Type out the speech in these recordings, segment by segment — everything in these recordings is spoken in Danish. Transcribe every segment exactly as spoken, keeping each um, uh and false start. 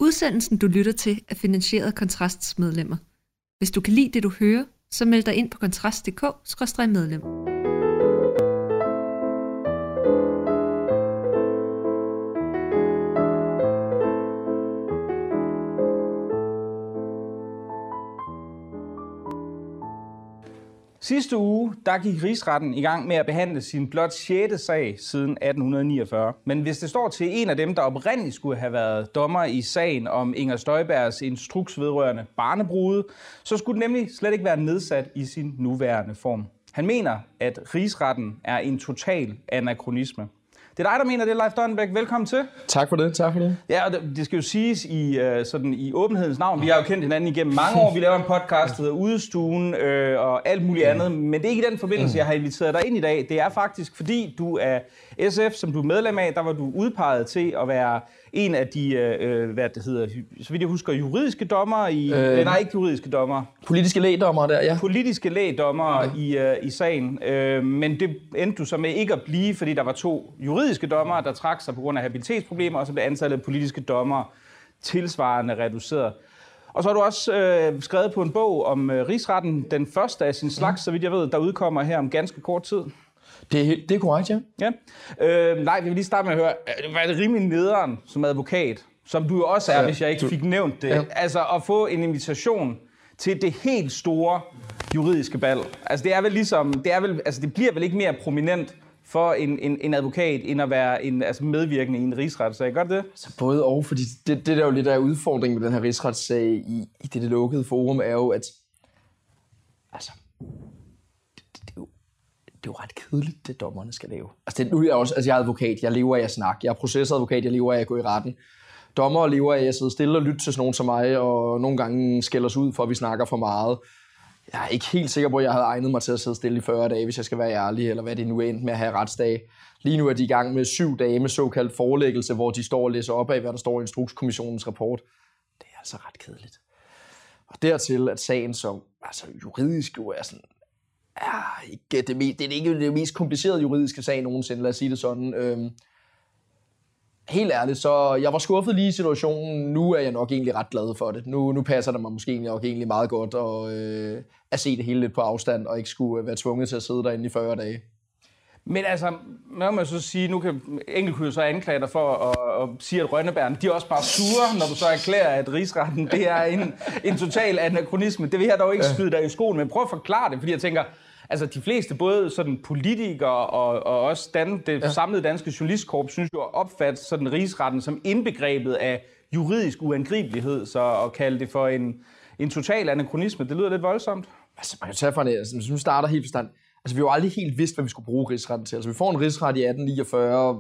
Udsendelsen, du lytter til, er finansieret af Kontrasts medlemmer. Hvis du kan lide det, du hører, så meld dig ind på kontrast punktum d k skråstreg medlem. Sidste uge, der gik Rigsretten i gang med at behandle sin blot sjette sag siden atten niogfyrre. Men hvis det står til en af dem, der oprindeligt skulle have været dommer i sagen om Inger Støjbergs instruks vedrørende barnebrude, så skulle den nemlig slet ikke være nedsat i sin nuværende form. Han mener, at Rigsretten er en total anakronisme. Det er dig, der mener det, Leif Dørenbæk. Velkommen til. Tak for det, tak for det. Ja, og det skal jo siges i, uh, sådan, i åbenhedens navn. Vi har jo kendt hinanden igennem mange år. Vi laver en podcast, der hedder Udestuen øh, og alt muligt andet. Men det er ikke i den forbindelse, jeg har inviteret dig ind i dag. Det er faktisk, fordi du er S F, som du er medlem af. Der var du udpeget til at være en af de, øh, hvad det hedder, så vidt jeg husker, juridiske dommer i... Øh, nej, ikke juridiske dommer. Politiske lægdommere der, ja. Politiske lægdommere okay. i, øh, i sagen. Øh, men det endte du så med ikke at blive, fordi der var to juridiske dommere, der trak sig på grund af habilitetsproblemer, og så blev antallet af politiske dommere tilsvarende reduceret. Og så har du også øh, skrevet på en bog om øh, Rigsretten, den første af sin slags, mm. så vidt jeg ved, der udkommer her om ganske kort tid. Det, det er korrekt, ja. ja. Øh, nej, vi vil lige starte med at høre, hvad er det rimelig nederen som advokat, som du jo også er, ja, hvis jeg ikke du, fik nævnt det, ja. Altså at få en invitation til det helt store juridiske bal. Altså det er vel ligesom, det er vel, altså det bliver vel ikke mere prominent for en, en, en advokat, end at være en, altså medvirkende i en rigsretssag. Gør det? Så både og, fordi det, det der jo lidt af udfordringen med den her rigsretssag i, i det, det lukkede forum, er jo, at altså, det, det, det, er jo, det er jo ret kedeligt, det dommerne skal lave. Altså, det, nu er jeg også, altså jeg er advokat, jeg lever af at snakke, jeg er procesadvokat, jeg lever af at gå i retten. Dommere lever af at sidde stille og lytte til sådan nogen som mig, og nogle gange skælder os ud for, at vi snakker for meget. Jeg er ikke helt sikker på, at jeg havde egnet mig til at sidde stille i fyrre dage, hvis jeg skal være ærlig, eller hvad det nu er endt med at have retsdage. Lige nu er de i gang med syv dage med såkaldt forelæggelse, hvor de står og læser op af, hvad der står i Instrukskommissionens rapport. Det er altså ret kedeligt. Og dertil, at sagen som altså juridisk jo er sådan, er ikke det, mest, det er ikke det mest komplicerede juridiske sag nogensinde, lad os sige det sådan. Øhm, Helt ærligt, så jeg var skuffet lige i situationen. Nu er jeg nok egentlig ret glad for det. Nu, nu passer det mig måske nok egentlig meget godt at, øh, at se det hele lidt på afstand, og ikke skulle være tvunget til at sidde derinde i fyrre dage. Men altså, må man så sige, nu kan enkelt kunne jo så anklage dig for at, at sige, at Rønnebærne, de er også bare sure, når du så erklærer, at Rigsretten, det er en, en total anakronisme. Det vil jeg dog ikke skyde dig i skolen, men prøv at forklare det, fordi jeg tænker, altså de fleste, både sådan politikere og, og også dan, det ja. samlede danske journalistkorps, synes jo at opfatte sådan Rigsretten som indbegrebet af juridisk uangribelighed, så at kalde det for en, en total anakronisme, det lyder lidt voldsomt. Altså man kan tage fra det, altså, hvis vi starter helt forstand, altså vi har jo aldrig helt vidst, hvad vi skulle bruge Rigsretten til. Altså vi får en rigsret i atten niogfyrre,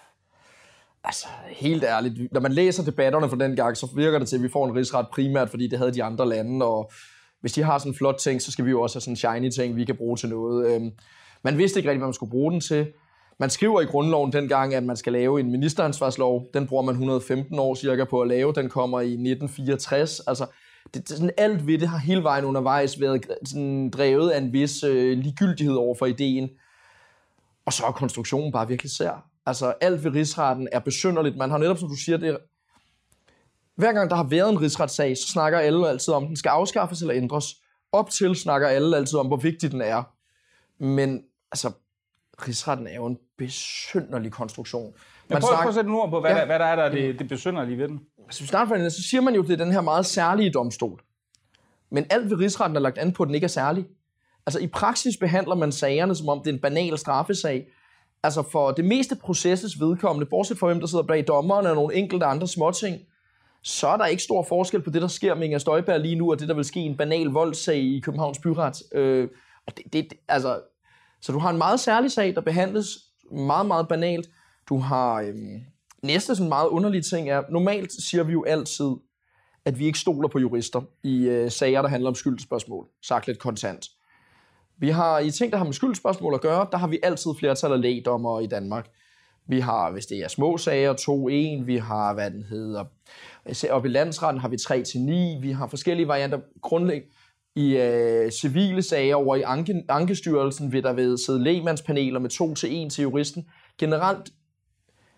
altså helt ærligt, når man læser debatterne fra den gang, så virker det til, at vi får en rigsret primært, fordi det havde de andre lande, og hvis de har sådan en flot ting, så skal vi jo også have sådan en shiny ting, vi kan bruge til noget. Øhm, man vidste ikke rigtig, hvad man skulle bruge den til. Man skriver i grundloven dengang, at man skal lave en ministeransvarslov. Den bruger man et hundrede og femten år cirka på at lave. Den kommer i nitten fireogtres. Altså, det, det, sådan alt ved det har hele vejen undervejs været sådan drevet af en vis øh, ligegyldighed over for ideen. Og så er konstruktionen bare virkelig sær. Altså, alt ved rigsretten er besynderligt. Man har netop, som du siger, det hver gang der har været en rigsretssag, så snakker alle altid om, den skal afskaffes eller ændres. Op til snakker alle altid om, hvor vigtig den er. Men altså, rigsretten er jo en besynderlig konstruktion. Man prøv, snakker... prøv at sætte en ord på, hvad, ja. der, hvad der er der det, det besynderlige ved den. Hvis vi starter fra den, så siger man jo, at det er den her meget særlige domstol. Men alt ved rigsretten er lagt an på, at den ikke er særlig. Altså i praksis behandler man sagerne, som om det er en banal straffesag. Altså for det meste processes vedkommende, bortset fra hvem der sidder bag dommerne og nogle enkelte andre småting, så er der ikke stor forskel på det, der sker med Inger Støjberg lige nu, og det, der vil ske i en banal voldssag i Københavns Byret. Øh, og det, det, altså, så du har en meget særlig sag, der behandles meget, meget banalt. Du har øh, næste sådan meget underlige ting er, normalt siger vi jo altid, at vi ikke stoler på jurister i øh, sager, der handler om skyldspørgsmål. Sagt lidt kontant. Vi har i ting, der har med skyldspørgsmål at gøre, der har vi altid flertal af lægdommere i Danmark. Vi har, hvis det er små sager, to en. Vi har, hvad den hedder, oppe i landsretten har vi tre til ni. Vi har forskellige varianter. Grundlæggende i øh, civile sager over i anke, Ankestyrelsen vil der ved sidde lægmandspaneler med to til en til juristen. Generelt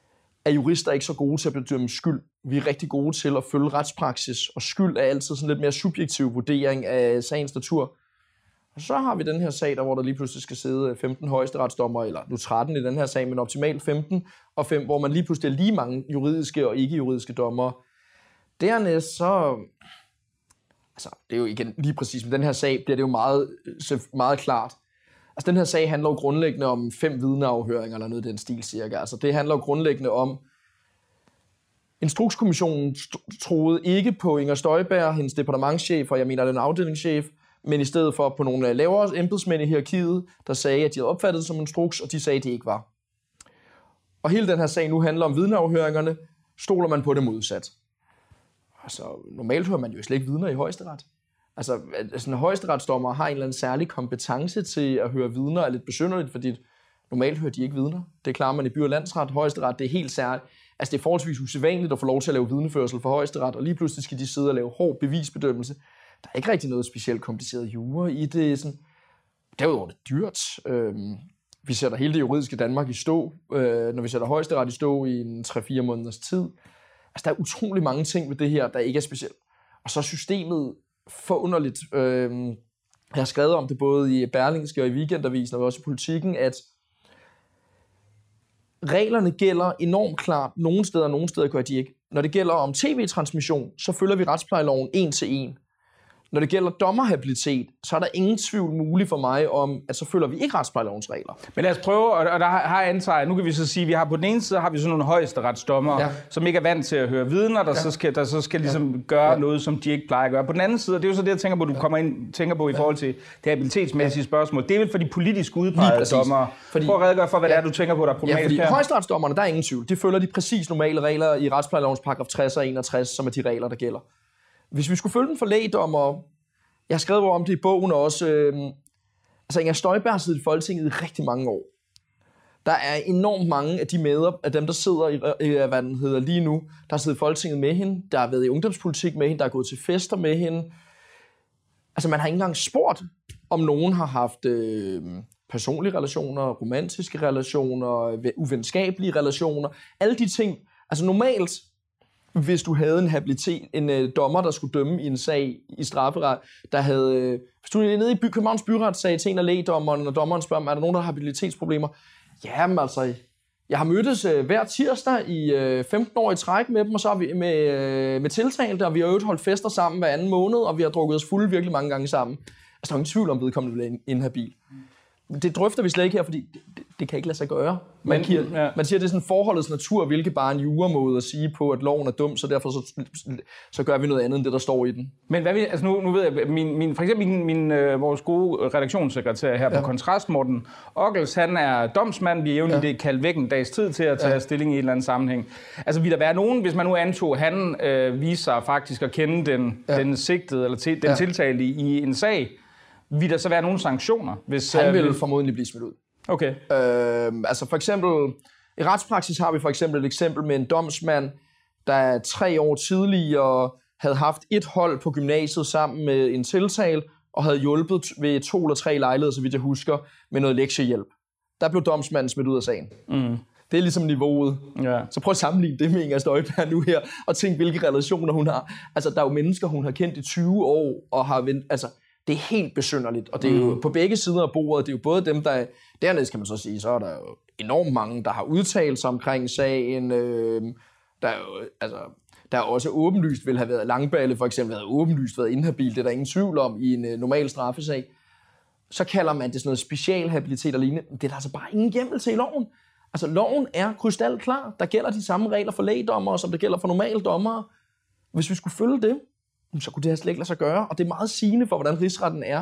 er jurister ikke så gode til at bedømme skyld. Vi er rigtig gode til at følge retspraksis, og skyld er altid sådan lidt mere subjektiv vurdering af sagens natur. Og så har vi den her sag, der hvor der lige pludselig skal sidde femten højesteretsdommer, eller nu tretten i den her sag, men optimalt femten, og fem, hvor man lige pludselig er lige mange juridiske og ikke-juridiske dommere. Dernæst så... Altså, det er jo igen lige præcis, med den her sag bliver det jo meget, meget klart. Altså, den her sag handler jo grundlæggende om fem vidneafhøringer, eller noget i den stil cirka. Altså, det handler jo grundlæggende om, Instrukskommissionen troede ikke på Inger Støjberg, hendes departementschef, og jeg mener den afdelingschef, men i stedet for på nogle lavere embedsmænd i hierarkiet, der sagde, at de havde opfattet det som instruks, og de sagde, at de ikke var. Og hele den her sag nu handler om vidneafhøringerne. Stoler man på det modsat? Altså, normalt hører man jo slet ikke vidner i højesteret. Altså, sådan en højesteretsdommer har en eller anden særlig kompetence til at høre vidner, er lidt besynderligt, fordi normalt hører de ikke vidner. Det klarer man i by- og landsret. Højesteret, det er helt særligt. Altså, det er forholdsvis usædvanligt at få lov til at lave vidneførsel for højesteret, og lige pludselig skal de sidde og lave hård bevisbedømmelse. Der er ikke rigtig noget specielt kompliceret jura i det. Sådan. Derudover er det dyrt. Øhm, vi sætter hele det juridiske Danmark i stå, øh, når vi sætter højesteret i stå i en tre fire måneders tid. Altså, der er utrolig mange ting ved det her, der ikke er specielt. Og så er systemet forunderligt. Øhm, jeg har skrevet om det både i Berlingske og i Weekendavisen, og også i Politikken, at reglerne gælder enormt klart. Nogle steder og nogle steder gør de ikke. Når det gælder om tv-transmission, så følger vi retsplejeloven en til en. Når det gælder dommerhabilitet, så er der ingen tvivl mulig for mig om, at så følger vi ikke retsplejelovens regler. Men lad os prøve, og der har jeg antaget, nu kan vi så sige, at vi har på den ene side har vi sådan nogle højesteretsdommere, ja. som ikke er vant til at høre vidner, der ja. så skal, der så skal ligesom ja. gøre ja. noget, som de ikke plejer at gøre. På den anden side, det er jo så det, jeg tænker på, du kommer ind, tænker på i forhold til det habilitetsmæssige spørgsmål. Det er vel for de politisk udpegede dommere. Fordi, Prøv at redegøre for, hvad ja. det er, du tænker på, der er problematisk ja, fordi her. Højesteretsdommerne, der er ingen tvivl. De følger de præcis normale regler i retsplejelovens paragraf tres og enogtres, som er de regler, der gælder. Hvis vi skulle følge den for lægdommer, jeg har skrevet om det i bogen også. Øh, altså, Inger Støjberg har siddet i Folketinget i rigtig mange år. Der er enormt mange af de med, af dem, der sidder i, øh, hvad den hedder lige nu, der har siddet i Folketinget med hende, der har været i ungdomspolitik med hende, der har gået til fester med hende. Altså, man har ikke engang spurgt, om nogen har haft øh, personlige relationer, romantiske relationer, uvenskabelige relationer. Alle de ting. Altså, normalt, hvis du havde en habilitet, en øh, dommer, der skulle dømme i en sag i strafferet, der havde, øh, hvis du er nede i by, Københavns Byret sagde til en af lægdommeren, og dommeren spørger, er der nogen, der har habilitetsproblemer? Jamen altså, jeg har mødtes øh, hver tirsdag i øh, femten år i træk med dem, og så har vi med, øh, med tiltalte, og vi har øvrigt holdt fester sammen hver anden måned, og vi har drukket os fulde virkelig mange gange sammen. Altså, der er ingen tvivl om, vedkommende bliver inhabil. Det drøfter vi slet ikke her, fordi det, det, det kan ikke lade sig gøre. Man, Men, giver, ja. man siger, at det er sådan forholdets natur, hvilket bare er en juramåde at sige på, at loven er dum, så derfor så, så gør vi noget andet end det, der står i den. Men hvad vi, altså nu, nu ved jeg, min, min, for eksempel min, min, øh, vores gode redaktionssekretær her ja. på Kontrast, Morten Ockels, han er domsmand, vi er jævnligt ja. kaldt væk en dags tid til at tage ja. stilling i en eller anden sammenhæng. Altså vil der være nogen, hvis man nu antog, han øh, viser sig faktisk at kende den, ja. den sigtede, eller til, den ja. tiltalte i en sag, vil der så være nogle sanktioner? Hvis, han vil øh, formodentlig blive smidt ud. Okay. Øh, altså for eksempel, i retspraksis har vi for eksempel et eksempel med en domsmand, der tre år tidligere havde haft et hold på gymnasiet sammen med en tiltale, og havde hjulpet ved to eller tre lejligheder, så vidt jeg husker, med noget lektiehjælp. Der blev domsmanden smidt ud af sagen. Mm. Det er ligesom niveauet. Ja. Så prøv at sammenligne det med Inger Støjberg nu her, og tænk, hvilke relationer hun har. Altså, der er jo mennesker, hun har kendt i tyve år, og har vendt, altså, det er helt besynderligt, og det er jo mm. på begge sider af bordet. Det er jo både dem, der... Dernæst kan man så sige, så er der jo enormt mange, der har udtalt sig omkring sagen. Øh, der er jo, altså... Der er også åbenlyst vil have været Langballe, for eksempel, havde åbenlyst været inhabil. Det er der ingen tvivl om i en øh, normal straffesag. Så kalder man det sådan noget specialhabilitet og lignende. Det er der altså bare ingen hjemmel til i loven. Altså, loven er krystalklar. Der gælder de samme regler for lægdommere, som der gælder for normale dommere. Hvis vi skulle følge det, så kunne det her slet ikke lade sig gøre. Og det er meget sigende for, hvordan rigsretten er.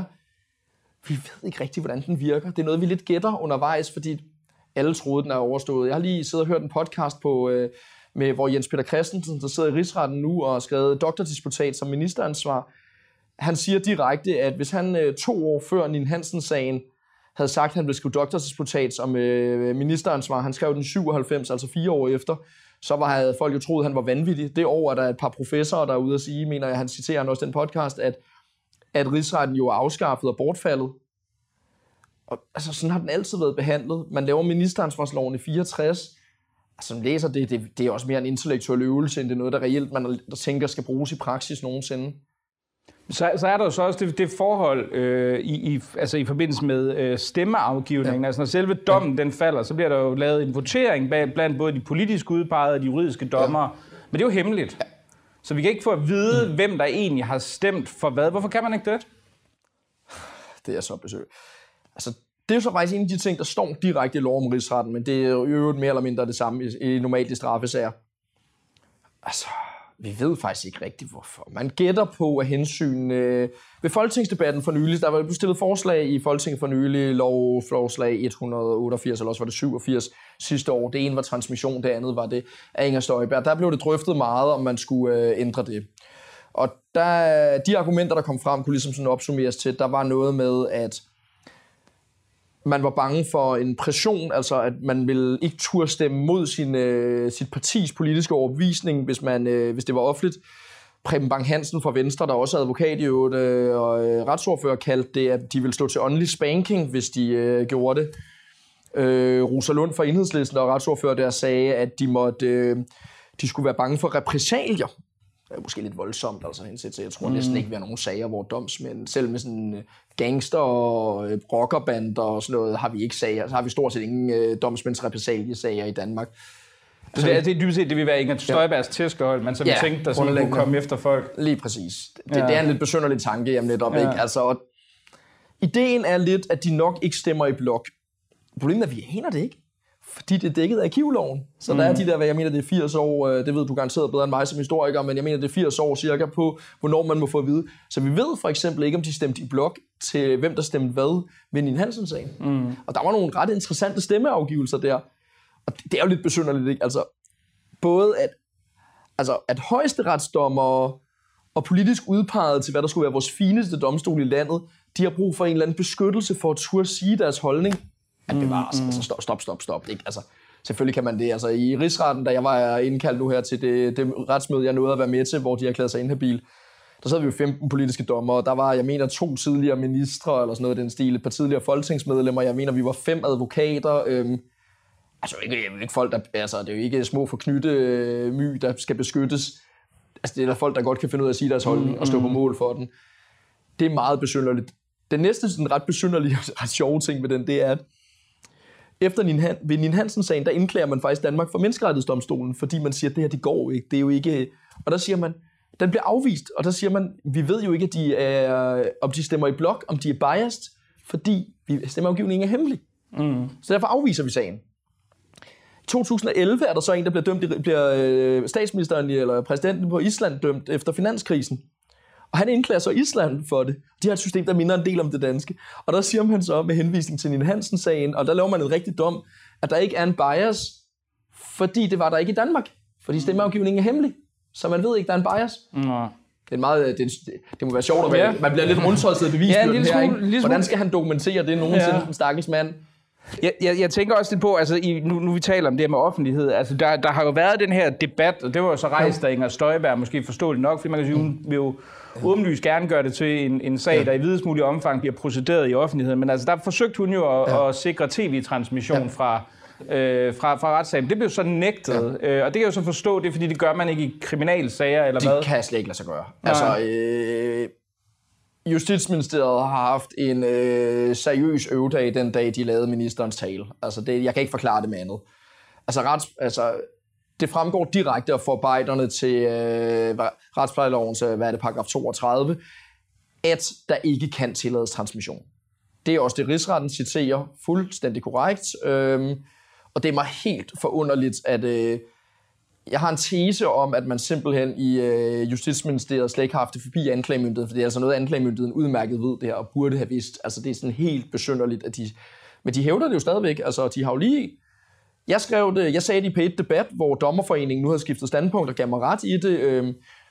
Vi ved ikke rigtig, hvordan den virker. Det er noget, vi lidt gætter undervejs, fordi alle troede, den er overstået. Jeg har lige siddet og hørt en podcast på... Øh, med, hvor Jens Peter Christensen, der sidder i rigsretten nu og har skrevet doktordisputat som ministeransvar, han siger direkte, at hvis han øh, to år før Ninn Hansen-sagen havde sagt, at han ville skrive doktordisputat som øh, ministeransvar, han skrev den syvoghalvfems, altså fire år efter, så var, havde folk jo troet, at han var vanvittig. Det år er der et par professorer, der er ude at sige, mener jeg, han citerer han også den podcast, at, at rigsretten jo er afskaffet og bortfaldet. Og, altså, sådan har den altid været behandlet. Man laver ministeransvarsloven i fireogtres. som læser det, det, det er også mere en intellektuel øvelse, end det er noget, der reelt man der tænker skal bruges i praksis nogensinde. Så, så er der jo så også det, det forhold øh, i, i, altså i forbindelse med øh, stemmeafgivningen. Ja. Altså når selve dommen ja. den falder, så bliver der jo lavet en votering blandt både de politisk udpegede og de juridiske dommere. Ja. Men det er jo hemmeligt. Ja. Så vi kan ikke få at vide, mm. hvem der egentlig har stemt for hvad. Hvorfor kan man ikke det? Det er så besøgt. Altså, det er jo så faktisk en af de ting, der står direkte i lov om rigsretten, men det er jo øvrigt mere eller mindre det samme i, i normalt i straffesager. Altså, vi ved faktisk ikke rigtigt, hvorfor. Man gætter på at hensyn... Øh, ved folketingsdebatten for nylig, der var stillet forslag i Folketinget for nylig, lovforslag et hundrede og otteogfirs, eller også var det syvogfirs sidste år. Det ene var transmission, det andet var det af Inger Støjberg. Der blev det drøftet meget, om man skulle øh, ændre det. Og der, de argumenter, der kom frem, kunne ligesom sådan opsummeres til, der var noget med, at man var bange for en pression, altså at man ville ikke turde stemme mod sin, øh, sit partis politiske overbevisning, hvis, man, øh, hvis det var offentligt. Preben Bang Hansen fra Venstre, der også er advokat i øvrigt, øh, og øh, retsordfører, kaldte det, at de ville stå til åndelig spanking, hvis de øh, gjorde det. Øh, Rosa Lund fra Enhedslisten og retsordfører der sagde, at de, måtte, øh, de skulle være bange for repressalier. Det er måske lidt voldsomt, altså henset til. Jeg tror mm. næsten ikke, vi har nogen sager, hvor domsmænd, selv med sådan gangster og rockerbander og sådan noget, har vi ikke sager. Så har vi stort set ingen øh, domsmænds repressaliesager i Danmark. Altså, det, det er dybest set, det vil være Inger Støjbergs tæskehold, men så vi ja, tænkte, der sådan kunne komme efter folk. Lige præcis. Det, ja. det er en lidt besynderlig tanke, jamen netop, ja. ikke? Altså, og ideen er lidt, at de nok ikke stemmer i blok. Problemet er, at vi aner det ikke. Fordi det er dækket af arkivloven. Så mm. der er de der, hvad jeg mener, det er firs år, det ved du garanteret bedre end mig som historiker, men jeg mener, det er firs år cirka på, hvornår man må få at vide. Så vi ved for eksempel ikke, om de stemte i blok til, hvem der stemte hvad ved Ninn Hansen-sagen. Mm. Og der var nogle ret interessante stemmeafgivelser der. Og det er jo lidt besynderligt, ikke? Altså, både at, altså, at højesteretsdommere og politisk udpeget til, hvad der skulle være vores fineste domstol i landet, de har brug for en eller anden beskyttelse for at turde sige deres holdning. At bevares. Mm, mm. Altså stop, stop, stop, stop. Ikke? Altså, selvfølgelig kan man det. Altså, i rigsretten, da jeg var indkaldt nu her til det, det retsmøde, jeg nåede at være med til, hvor de erklærede sig inhabil, der sad vi jo femten politiske dommere, og der var, jeg mener, to tidligere ministre, eller sådan noget i den stil, et par tidligere folketingsmedlemmer, jeg mener, vi var fem advokater. Øhm, altså, ikke, ikke folk, der, altså, det er jo ikke små forknytte øh, my, der skal beskyttes. Altså, det er der folk, der godt kan finde ud af at sige deres holdning mm, og stå på mål for den. Det er meget besynderligt. Den næste sådan, ret besynderlige og ret sjove ting med den, det er, at efter Ninn Hansen-sagen, der indklager man faktisk Danmark for Menneskerettighedsdomstolen, fordi man siger, at det her, det går ikke. Det er jo ikke... Og der siger man, den bliver afvist, og der siger man, vi ved jo ikke, at de er, om de stemmer i blok, om de er biased, fordi stemmeafgivningen er hemmelig. Mm. Så derfor afviser vi sagen. I to tusind og elleve er der så en, der bliver dømt, bliver statsministeren eller præsidenten på Island dømt efter finanskrisen. Og han indklager så Island for det. De har et system, der minder en del om det danske. Og der siger man så med henvisning til Ninn Hansen-sagen, og der laver man en rigtig dom, at der ikke er en bias, fordi det var der ikke i Danmark. Fordi stemmeafgivningen er hemmelig. Så man ved ikke, der er en bias. Mm. Det er meget, det, det må være sjovt, at ja. man bliver lidt rundtolset bevisbyrden ja, her. Ikke? Hvordan skal han dokumentere det nogensinde, ja. den stakkels mand? Jeg, jeg, jeg tænker også lidt på, altså i, nu, nu vi taler om det her med offentlighed, altså der, der har jo været den her debat, og det var jo så rejst af Inger Støjberg, måske forståeligt nok, fordi man kan sige, hun vil jo åbenlyst gerne gøre det til en, en sag, ja. der i videst mulig omfang bliver procederet i offentligheden, men altså der forsøgte hun jo at, ja. at sikre tv-transmission ja. fra, øh, fra, fra retssagen. Det blev så nægtet, ja. øh, og det kan jeg jo så forstå, det er fordi, det gør man ikke i kriminalsager, eller det hvad? Det kan jeg slet ikke lade sig gøre. Ja. Altså, øh, Justitsministeriet har haft en øh, seriøs øvedag den dag, de lavede ministerens tale. Altså, det, jeg kan ikke forklare det med andet. Altså, rets, altså det fremgår direkte af forarbejderne til øh, retsplejelovens, hvad er det, paragraf toogtredive, at der ikke kan tillades transmission. Det er også det, rigsretten citerer fuldstændig korrekt. Øhm, og det er mig helt forunderligt, at øh, jeg har en tese om, at man simpelthen i øh, Justitsministeriet slet ikke har haft det forbi anklagemyndigheden, for det er altså noget, anklagemyndigheden udmærket ved det her, og burde have vidst. Altså, det er sådan helt besynderligt, at de... Men de hævder det jo stadigvæk. Altså, de har jo lige... Jeg skrev det, jeg sagde det i P et Debat, hvor Dommerforeningen nu har skiftet standpunkt og gav mig ret i det, øh,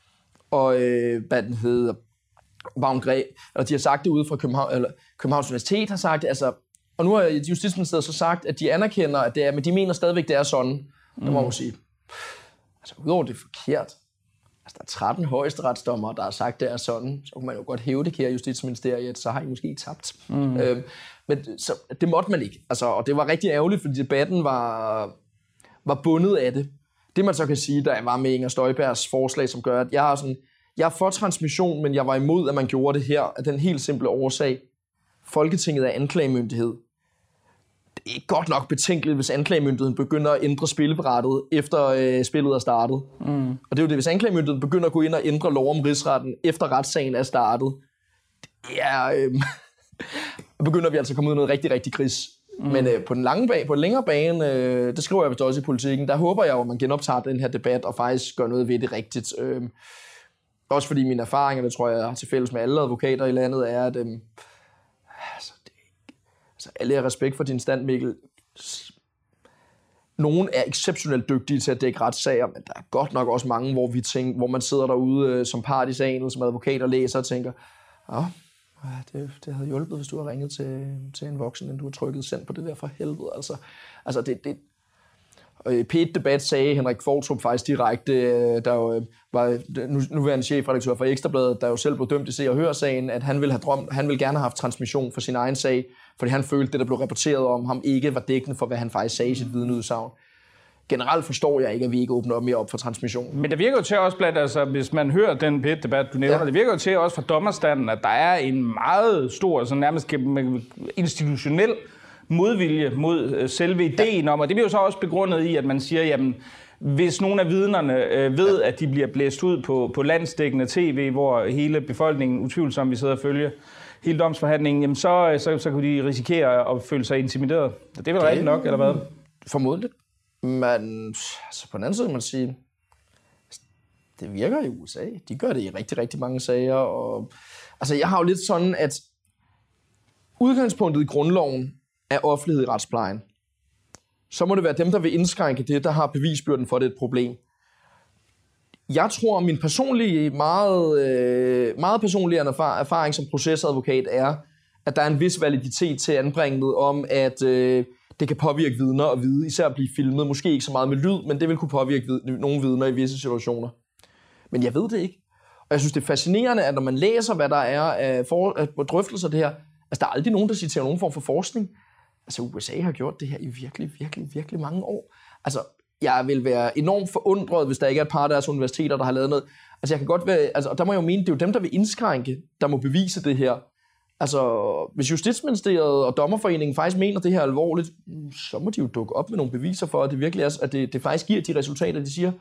og øh, hvad den hedder, Vagn Græ, eller de har sagt det ude fra København, eller Københavns Universitet har sagt det, altså, og nu har Justitsministeriet så sagt, at de anerkender, at det er, men de mener stadigvæk, det er sådan. Mm. Der må man sige, altså udover det er forkert, altså der er tretten højesteretsdommere, der har sagt, det er sådan, så kan man jo godt hæve det, kære Justitsministeriet, så har I måske tabt. Mm. Øh, men så, det måtte man ikke, altså, og det var rigtig ærgerligt, fordi debatten var, var bundet af det. Det man så kan sige, der var med Inger Støjbergs forslag, som gør, at jeg er, sådan, jeg er for transmission, men jeg var imod, at man gjorde det her, af den helt simple årsag. Folketinget er anklagemyndighed. Det er godt nok betænkeligt, hvis anklagemyndigheden begynder at ændre spillebrættet, efter øh, spillet er startet. Mm. Og det er jo det, hvis anklagemyndigheden begynder at gå ind og ændre lov om rigsretten, efter retssagen er startet, det er, øh, begynder vi altså at komme ud af noget rigtig, rigtig gris. Mm. Men øh, på den lange bane, på den længere bane, øh, det skriver jeg vist også i Politikken, der håber jeg jo, at man genoptager den her debat og faktisk gør noget ved det rigtigt. Øh, også fordi mine erfaringer, det tror jeg, jeg har til fælles med alle advokater i landet, er, at øh, altså, det, altså, alle har respekt for din stand, Mikkel. Nogen er exceptionelt dygtige til at dække retssager, men der er godt nok også mange, hvor, vi tænker, hvor man sidder derude øh, som part i sagen, som advokat og læser og tænker, åh, Det, det havde hjulpet, hvis du havde ringet til, til en voksen, inden du havde trykket send på det der for helvede. Altså, altså det, det, P et-debat sagde Henrik Fortrup faktisk direkte, der jo var nu, nuværende chefredaktør for Ekstrabladet, der jo selv blev dømt i Se og Hør-sagen, at han ville, have drømt, han ville gerne have haft transmission for sin egen sag, fordi han følte, det der blev rapporteret om ham ikke var dækkende for, hvad han faktisk sagde i sit vidneudsagn. Generelt forstår jeg ikke, at vi ikke åbner mere op for transmission. Men det virker jo til også blandt, altså hvis man hører den P et-debat, du nævner, ja. Det virker jo til også fra dommerstanden, at der er en meget stor, så nærmest institutionel modvilje mod selve ideen ja. om, og det bliver jo så også begrundet i, at man siger, jamen, hvis nogle af vidnerne øh, ved, ja. at de bliver blæst ud på, på landsdækkende tv, hvor hele befolkningen utvivlsomt vi sidder og følger hele domsforhandlingen, jamen så, så, så kunne de risikere at føle sig intimideret. Det er vel rigtigt nok, eller hvad? Formodentlig. Men altså på den anden side, man siger, det virker i U S A. De gør det i rigtig, rigtig mange sager. Og, altså jeg har jo lidt sådan, at udgangspunktet i grundloven er offentlighed i retsplejen. Så må det være dem, der vil indskrænke det, der har bevisbyrden for, det er et problem. Jeg tror, min personlige, meget, meget personlige erfaring som procesadvokat er, at der er en vis validitet til anbringet om, at øh, det kan påvirke vidner og vide, især at blive filmet. Måske ikke så meget med lyd, men det vil kunne påvirke vid- nogle vidner i visse situationer. Men jeg ved det ikke. Og jeg synes, det er fascinerende, at når man læser, hvad der er af, for, af drøftelser af det her, altså der er aldrig nogen, der citerer nogen form for forskning. Altså U S A har gjort det her i virkelig, virkelig, virkelig mange år. Altså jeg vil være enormt forundret, hvis der ikke er et par af deres universiteter, der har lavet noget. Altså jeg kan godt være, altså og der må jeg jo mene, det er jo dem, der vil indskrænke, der må bevise det her. Altså, hvis Justitsministeriet og Dommerforeningen faktisk mener det her alvorligt, så må de jo dukke op med nogle beviser for, at det virkelig er, at det, det faktisk giver de resultater, de siger.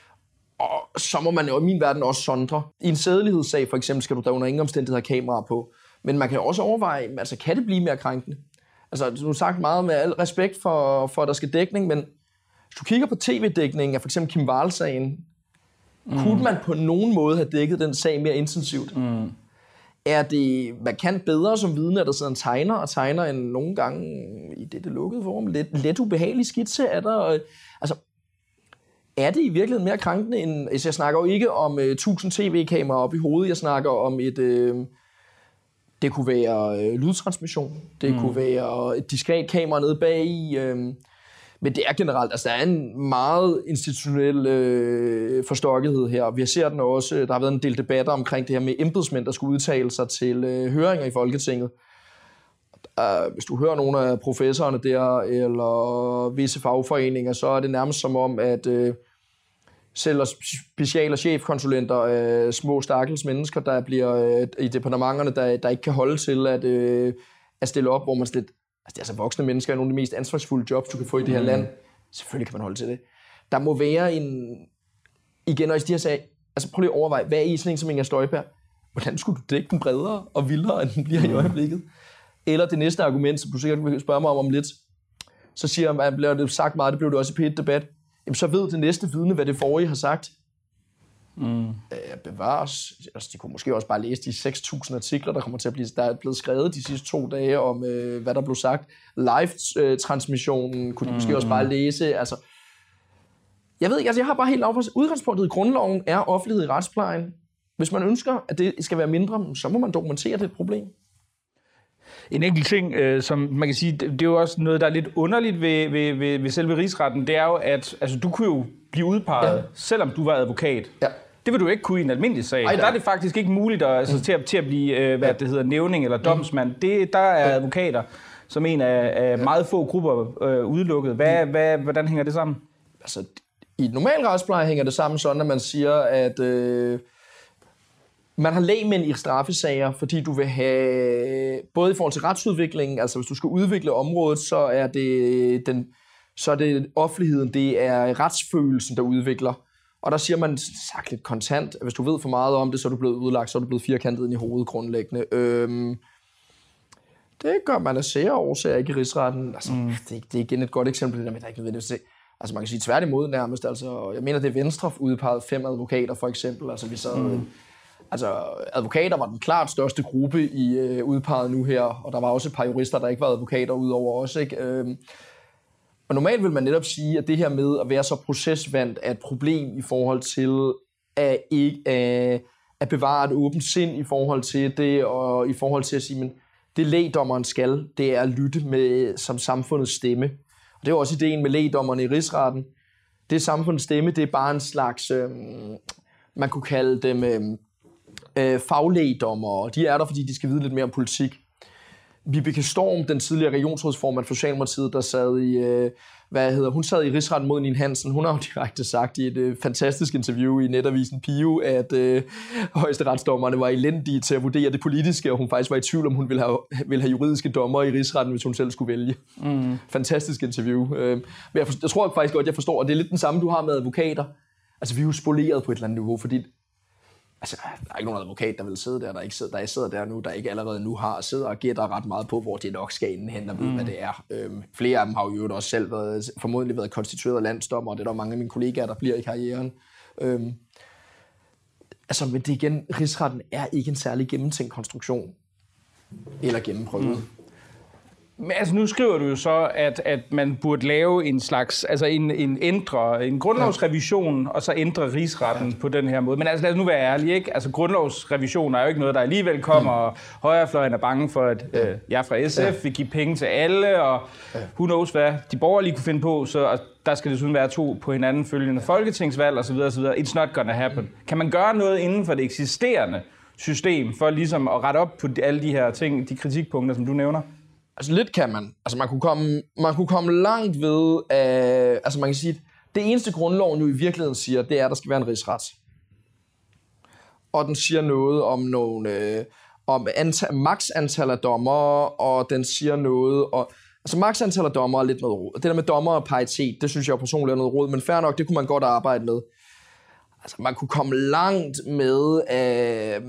Og så må man jo i min verden også sondre. I en sædelighedssag for eksempel skal du der under ingen omstændigheder have kameraer på. Men man kan jo også overveje, altså kan det blive mere krænkende? Altså, du har sagt meget med al respekt for, for at der skal dækning, men hvis du kigger på tv-dækningen af for eksempel Kim Wall-sagen, mm. kunne man på nogen måde have dækket den sag mere intensivt? Mm. Er det markant bedre som vidne, at der sidder en tegner og tegner en nogle gange i det, det lukkede forum, lidt, lidt ubehagelig skitse af der? Og, altså, er det i virkeligheden mere krænkende end... Altså, jeg snakker jo ikke om uh, tusind tv-kameraer op i hovedet, jeg snakker om et... Uh, det kunne være uh, lydtransmission, det mm. kunne være et diskret kamera nede bag i... Uh, Men det er generelt, altså der er en meget institutionel øh, forstokkethed her. Vi ser den også, der har været en del debatter omkring det her med embedsmænd, der skulle udtale sig til øh, høringer i Folketinget. Uh, hvis du hører nogle af professorerne der, eller visse fagforeninger, så er det nærmest som om, at øh, selv special- og chefkonsulenter, øh, små stakkels mennesker, der bliver øh, i departementerne, der, der ikke kan holde til at, øh, at stille op, hvor man slet... Altså, det er altså voksne mennesker, er nogle af de mest ansvarsfulde jobs, du kan få i det her mm. land. Selvfølgelig kan man holde til det. Der må være en... Igen, og de her sager... Altså, prøv lige at overveje, hvad er i sådan en som Inger Støjberg? Hvordan skulle du dække den bredere og vildere, end den bliver i øjeblikket? Eller det næste argument, som du sikkert vil spørge mig om om lidt, så siger man, bliver det sagt meget, det blev det også i P et-debat, jamen så ved det næste vidne, hvad det forrige har sagt. Mm. Øh, bevares. Altså, de kunne måske også bare læse de seks tusind artikler, der kommer til at blive, der er blevet skrevet de sidste to dage om, øh, hvad der blev sagt. Live-transmissionen kunne de mm. måske også bare læse. Altså, jeg ved ikke, altså jeg har bare helt lavt. Udgangspunktet i grundloven er offentlighed i retsplejen. Hvis man ønsker, at det skal være mindre, så må man dokumentere det et problem. En enkelt ting, øh, som man kan sige, det, det er jo også noget, der er lidt underligt ved, ved, ved, ved selve rigsretten, det er jo, at altså, du kunne jo blive udpeget, ja. selvom du var advokat. Ja. Det vil du ikke kunne i en almindelig sag. Ej, der er det faktisk ikke muligt at, altså, mm. til, at, til at blive øh, hvad ja. det hedder, nævning eller domsmand. Mm. Det, der er advokater som en af, af meget få grupper øh, udelukket. Hvad, mm. hvad, hvordan hænger det sammen? altså, i et normal retspleje hænger det sammen sådan, at man siger, at øh, man har lægmænd i straffesager, fordi du vil have, både i forhold til retsudviklingen, altså hvis du skal udvikle området, så er det, den, så er det offentligheden, det er retsfølelsen, der udvikler. Og der siger man sagt lidt kontant, at hvis du ved for meget om det, så er du blevet udlagt, så er du blevet firkantet ind i hovedet grundlæggende. Øhm, det gør man af sære årsager ikke i rigsretten. Altså, mm. det, det er igen et godt eksempel, der med, der ikke nødvendigvis. Altså man kan sige tværtimod nærmest. Altså, jeg mener, det er Venstre udpeget fem advokater for eksempel. Altså, vi sad, mm. altså advokater var den klart største gruppe i øh, udpeget nu her, og der var også et par jurister, der ikke var advokater udover os, ikke? Øhm, Og normalt vil man netop sige, at det her med at være så procesvandt er et problem i forhold til at, ikke, at, at bevare et åbent sind i forhold til det, og i forhold til at sige, men det lægdommeren skal, det er at lytte med som samfundets stemme. Og det er jo også ideen med lægdommerne i rigsretten. Det er samfundets stemme, det er bare en slags, øh, man kunne kalde dem øh, faglægdommere, og de er der, fordi de skal vide lidt mere om politik. Vibeke Storm, den tidligere regionsrådsformand for Socialdemokratiet, der sad i, øh, hvad hedder, hun sad i rigsretten mod Nien Hansen. Hun har jo direkte sagt i et øh, fantastisk interview i netavisen Pio, at øh, højesteretsdommerne var elendige til at vurdere det politiske, og hun faktisk var i tvivl om, hun ville have, ville have juridiske dommer i rigsretten, hvis hun selv skulle vælge. Mm. Fantastisk interview. Øh, men jeg, for, jeg tror faktisk godt, jeg forstår, og det er lidt den samme, du har med advokater. Altså, vi er jo spoleret på et eller andet niveau, fordi altså, der er ikke nogen advokat, der vil sidde der, der ikke sidder der, sidder der nu, der ikke allerede nu har siddet og gætter ret meget på, hvor de nok skal inden hen og vide, mm. hvad det er. Øhm, flere af dem har jo også selv været, formodentlig været konstitueret landsdommer, og det er der mange af mine kollegaer, der bliver i karrieren. Øhm, altså, men det igen, rigsretten er ikke en særlig gennemtænkt konstruktion. Eller gennemprøvet. Mm. Men altså, nu skriver du jo så, at, at man burde lave en slags, altså en, en ændre, en grundlovsrevision, og så ændre rigsretten på den her måde. Men altså, lad os nu være ærlige, ikke? Altså, grundlovsrevision er jo ikke noget, der alligevel kommer, og højrefløjen er bange for, at øh, jeg fra S F ja. vil give penge til alle, og who knows hvad de borgerlige kunne finde på, så der skal desuden være to på hinanden følgende folketingsvalg, osv. osv. It's not gonna happen. Kan man gøre noget inden for det eksisterende system, for ligesom at rette op på alle de her ting, de kritikpunkter, som du nævner? Altså lidt kan man. Altså man kunne komme, man kunne komme langt ved, øh, altså man kan sige, at det eneste grundloven nu i virkeligheden siger, det er, at der skal være en rigsret. Og den siger noget om nogle, øh, om antal, max antal af dommere, og den siger noget, og altså max antal af dommere er lidt noget råd. Det der med dommer og paritet, det synes jeg jo personligt er noget råd, men fair nok, det kunne man godt arbejde med. Altså man kunne komme langt med at øh,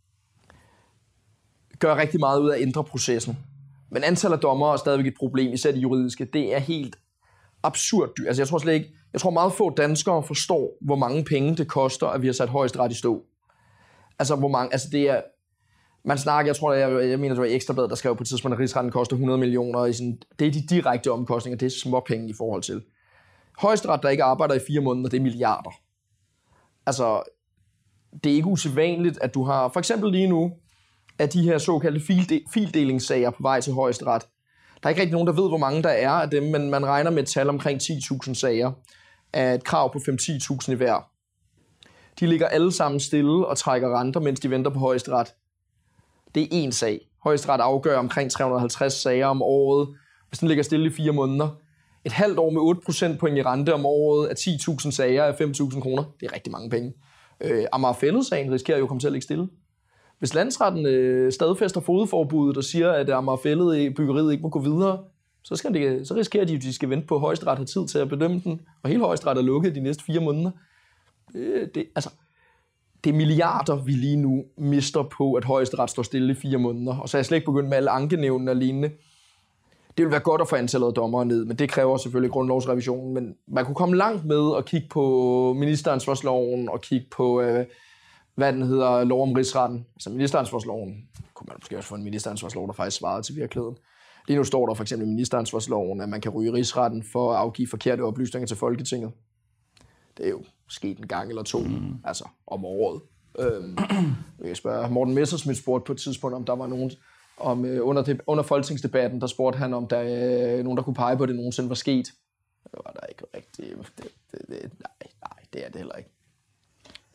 gøre rigtig meget ud af at ændre processen. Men antallet af dommere er stadigvæk et problem, især det juridiske. Det er helt absurd dyrt. Altså jeg tror slet ikke, jeg tror meget få danskere forstår, hvor mange penge det koster, at vi har sat højesteret i stå. Altså hvor mange, altså det er, man snakker, jeg tror, jeg, jeg mener, det var Ekstrabladet, der skrev på et tidspunkt, at rigsretten koster hundrede millioner. I sådan, det er de direkte omkostninger, det er små penge i forhold til. Højesteret, der ikke arbejder i fire måneder, det er milliarder. Altså, det er ikke usædvanligt, at du har, for eksempel lige nu, af de her såkaldte fildelingssager på vej til højesteret. Der er ikke rigtig nogen, der ved, hvor mange der er af dem, men man regner med et tal omkring ti tusind sager af et krav på fem til ti tusind i hver. De ligger alle sammen stille og trækker renter, mens de venter på højesteret. Det er én sag. Højesteret afgør omkring tre hundrede og halvtreds sager om året, hvis den ligger stille i fire måneder. Et halvt år med otte procentpoint i rente om året af ti tusind sager af fem tusind kroner. Det er rigtig mange penge. Øh, Amager Fælled-sagen risikerer jo at komme til at ligge stille. Hvis landsretten øh, stadfæster fogedforbuddet og siger, at Amager Fælled byggeriet ikke må gå videre, så, skal de, så risikerer de, at de skal vente på, at højesteret har tid til at bedømme den, og hele højesteret er lukket de næste fire måneder. Det, det, altså, det er milliarder, vi lige nu mister på, at højesteret står stille i fire måneder, og så er jeg slet ikke begyndt med alle ankenævnene og lignende. Det vil være godt at få antallet af dommere ned, men det kræver selvfølgelig grundlovsrevisionen, men man kunne komme langt med at kigge på ministeransvarsloven og kigge på... Øh, hvad den hedder, lov om rigsretten. Altså ministeransvarsloven, kunne man måske også få en ministeransvarslov, der faktisk svarede til virkeligheden. Lige nu står der for eksempel i ministeransvarsloven, at man kan ryge rigsretten for at afgive forkerte oplysninger til Folketinget. Det er jo sket en gang eller to, mm. altså om året. Øhm, jeg kan spørge, Morten Messerschmidt spurgte på et tidspunkt, om der var nogen, om, øh, under, det, under folketingsdebatten, der spurgte han, om der øh, nogen, der kunne pege på, at det nogensinde var sket. Det var der ikke rigtigt. Det, det, det, nej, nej, det er det heller ikke.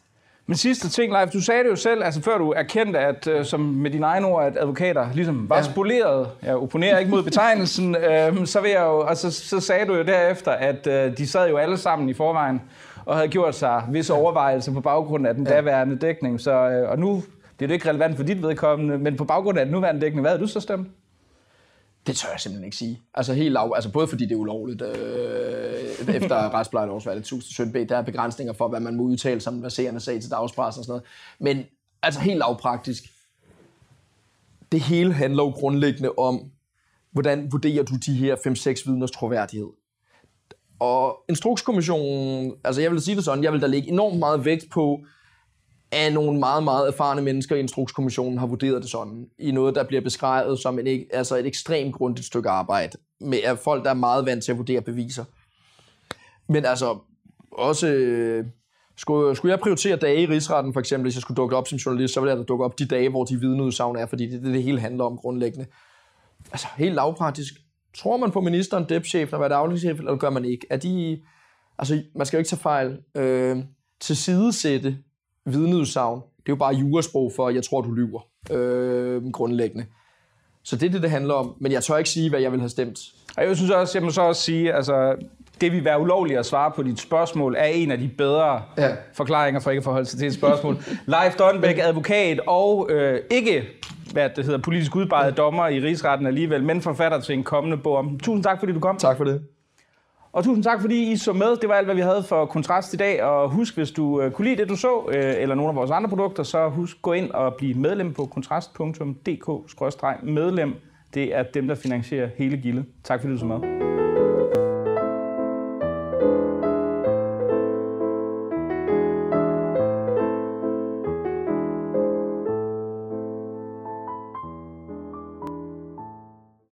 Men sidste ting, Leif, du sagde det jo selv, altså før du erkendte, at øh, som med dine egne ord, at advokater ligesom var ja. spoleret. Jeg opponerer ikke mod betegnelsen. øh, så, vil jeg jo, altså, så sagde du jo derefter, at øh, de sad jo alle sammen i forvejen og havde gjort sig visse overvejelser på baggrund af den ja. daværende dækning. Så, øh, og nu, det er jo ikke relevant for dit vedkommende, men på baggrund af den nuværende dækning, hvad havde du så stemt? Det tør jeg simpelthen ikke sige. Altså helt lav, altså både fordi det er ulovligt, øh, efter retsplejelovsvalget tusind sytten b, der er begrænsninger for, hvad man må udtale som verserende sag til dagspressen og sådan noget. Men altså helt lavpraktisk, det hele handler jo grundlæggende om, hvordan vurderer du de her fem seks vidners troværdighed. Og Instrukskommissionen, altså jeg vil sige det sådan, jeg vil da lægge enormt meget vægt på, at nogle meget, meget erfarne mennesker i Instrukskommissionen har vurderet det sådan, i noget, der bliver beskrevet som en, altså et ekstremt grundigt stykke arbejde, med at folk, der er meget vant til at vurdere beviser. Men altså, også, øh, skulle, skulle jeg prioritere dage i rigsretten, for eksempel, hvis jeg skulle dukke op som journalist, så ville jeg da dukke op de dage, hvor de vidneudsagn er, fordi det er det, det hele handler om grundlæggende. Altså, helt lavpraktisk. Tror man på ministeren, depchefen og hvad der afdelingschef, eller gør man ikke? Er de, altså, man skal jo ikke tage fejl. Øh, tilsidesætte vidneudsagn, det er jo bare jurasprog for, jeg tror, du lyver, øh, grundlæggende. Så det er det, det handler om. Men jeg tør ikke sige, hvad jeg vil have stemt. Og jeg synes også, jeg må så også sige, altså, det vil være ulovligt at svare på dit spørgsmål, er en af de bedre ja. forklaringer for ikke at forholde sig til et spørgsmål. Leif Donbæk, advokat og øh, ikke, hvad det hedder, politisk udpeget dommer i rigsretten alligevel, men forfatter til en kommende bog om. Tusind tak, fordi du kom. Tak for det. Og tusind tak, fordi I så med. Det var alt, hvad vi havde for Kontrast i dag. Og husk, hvis du øh, kunne lide det, du så, øh, eller nogle af vores andre produkter, så husk gå ind og blive medlem på kontrast punktum d k skråstreg medlem. Det er dem, der finansierer hele gildet. Tak fordi du så med.